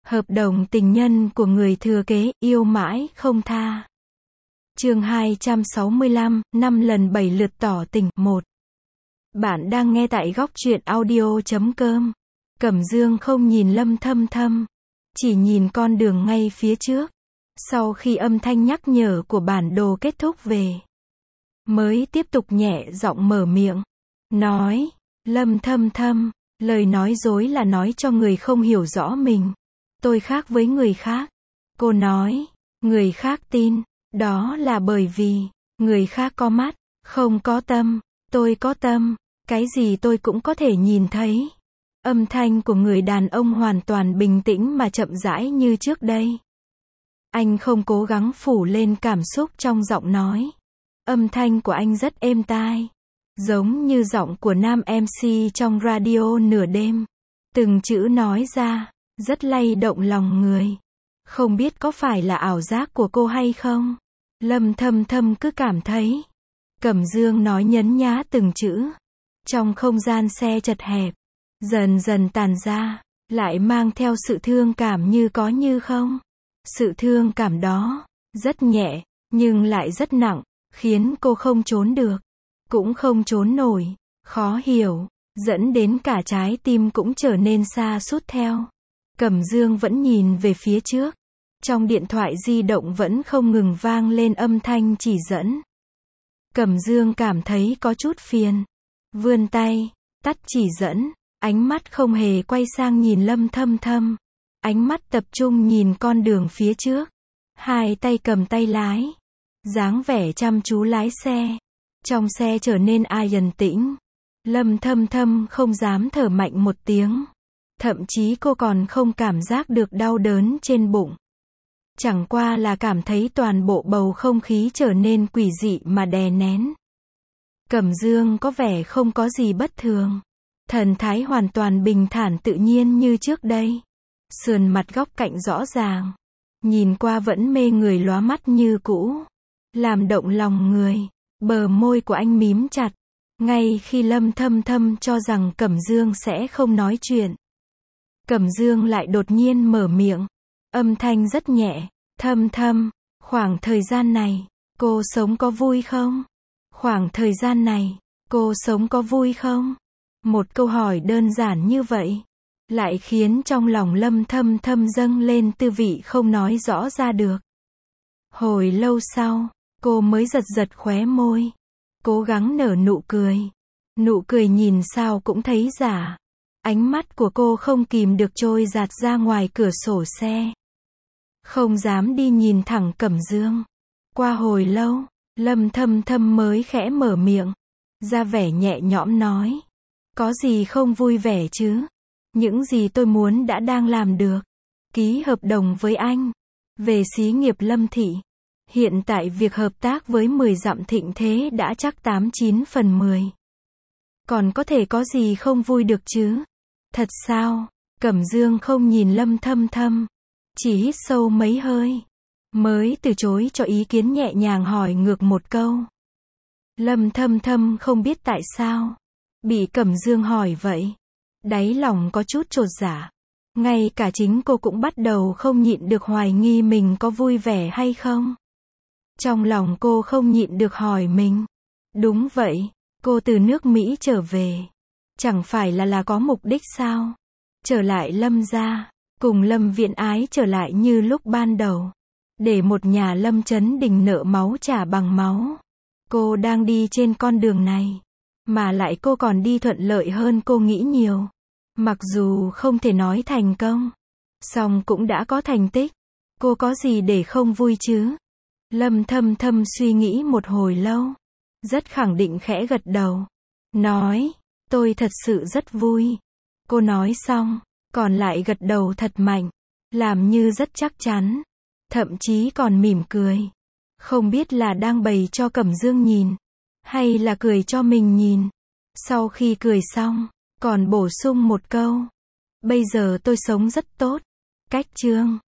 Hợp đồng tình nhân của người thừa kế, yêu mãi không tha. Chương 265, 5 lần 7 lượt tỏ tình. 1. Bạn đang nghe tại góc truyện audio.com. Cẩm Dương không nhìn Lâm Thâm Thâm, chỉ nhìn con đường ngay phía trước. Sau khi âm thanh nhắc nhở của bản đồ kết thúc về, mới tiếp tục nhẹ giọng mở miệng, nói, Lâm Thâm Thâm, lời nói dối là nói cho người không hiểu rõ mình. Tôi khác với người khác. Cô nói, người khác tin, đó là bởi vì, người khác có mắt, không có tâm, tôi có tâm, cái gì tôi cũng có thể nhìn thấy. Âm thanh của người đàn ông hoàn toàn bình tĩnh mà chậm rãi như trước đây. Anh không cố gắng phủ lên cảm xúc trong giọng nói. Âm thanh của anh rất êm tai, giống như giọng của nam MC trong radio nửa đêm. Từng chữ nói ra, rất lay động lòng người. Không biết có phải là ảo giác của cô hay không? Lâm Thâm Thâm cứ cảm thấy. Cẩm Dương nói nhấn nhá từng chữ. Trong không gian xe chật hẹp, dần dần tàn ra, lại mang theo sự thương cảm như có như không. Sự thương cảm đó, rất nhẹ, nhưng lại rất nặng, khiến cô không trốn được, cũng không trốn nổi, khó hiểu, dẫn đến cả trái tim cũng trở nên sa sút theo. Cẩm Dương vẫn nhìn về phía trước. Trong điện thoại di động vẫn không ngừng vang lên âm thanh chỉ dẫn. Cẩm Dương cảm thấy có chút phiền. Vươn tay, tắt chỉ dẫn, ánh mắt không hề quay sang nhìn Lâm Thâm Thâm. Ánh mắt tập trung nhìn con đường phía trước. Hai tay cầm tay lái. Dáng vẻ chăm chú lái xe. Trong xe trở nên yên tĩnh. Lâm Thâm Thâm không dám thở mạnh một tiếng. Thậm chí cô còn không cảm giác được đau đớn trên bụng. Chẳng qua là cảm thấy toàn bộ bầu không khí trở nên quỷ dị mà đè nén. Cẩm Dương có vẻ không có gì bất thường. Thần thái hoàn toàn bình thản tự nhiên như trước đây. Sườn mặt góc cạnh rõ ràng. Nhìn qua vẫn mê người lóa mắt như cũ. Làm động lòng người. Bờ môi của anh mím chặt. Ngay khi Lâm Thâm Thâm cho rằng Cẩm Dương sẽ không nói chuyện, Cẩm Dương lại đột nhiên mở miệng. Âm thanh rất nhẹ. Thâm Thâm, khoảng thời gian này, cô sống có vui không? Khoảng thời gian này, cô sống có vui không? Một câu hỏi đơn giản như vậy, lại khiến trong lòng Lâm Thâm Thâm dâng lên tư vị không nói rõ ra được. Hồi lâu sau, cô mới giật giật khóe môi, cố gắng nở nụ cười. Nụ cười nhìn sao cũng thấy giả. Ánh mắt của cô không kìm được trôi dạt ra ngoài cửa sổ xe. Không dám đi nhìn thẳng Cẩm Dương. Qua hồi lâu, Lâm Thâm Thâm mới khẽ mở miệng, ra vẻ nhẹ nhõm nói. Có gì không vui vẻ chứ? Những gì tôi muốn đã đang làm được. Ký hợp đồng với anh. Về xí nghiệp Lâm Thị. Hiện tại việc hợp tác với 10 dặm Thịnh Thế đã chắc 89/10. Còn có thể có gì không vui được chứ? Thật sao? Cẩm Dương không nhìn Lâm Thâm Thâm, chỉ hít sâu mấy hơi, mới từ chối cho ý kiến nhẹ nhàng hỏi ngược một câu. Lâm Thâm Thâm không biết tại sao bị Cẩm Dương hỏi vậy, đáy lòng có chút chột dạ. Ngay cả chính cô cũng bắt đầu không nhịn được hoài nghi mình có vui vẻ hay không. Trong lòng cô không nhịn được hỏi mình. Đúng vậy, cô từ nước Mỹ trở về, chẳng phải là có mục đích sao? Trở lại Lâm gia, cùng Lâm Viễn Ái trở lại như lúc ban đầu, để một nhà Lâm Chấn Đình nợ máu trả bằng máu. Cô đang đi trên con đường này, mà lại cô còn đi thuận lợi hơn cô nghĩ nhiều. Mặc dù không thể nói thành công, song cũng đã có thành tích. Cô có gì để không vui chứ? Lâm Thâm Thâm suy nghĩ một hồi lâu, rất khẳng định khẽ gật đầu, nói, tôi thật sự rất vui. Cô nói xong, còn lại gật đầu thật mạnh, làm như rất chắc chắn, thậm chí còn mỉm cười. Không biết là đang bày cho Cẩm Dương nhìn, hay là cười cho mình nhìn. Sau khi cười xong, còn bổ sung một câu, bây giờ tôi sống rất tốt. Cách chương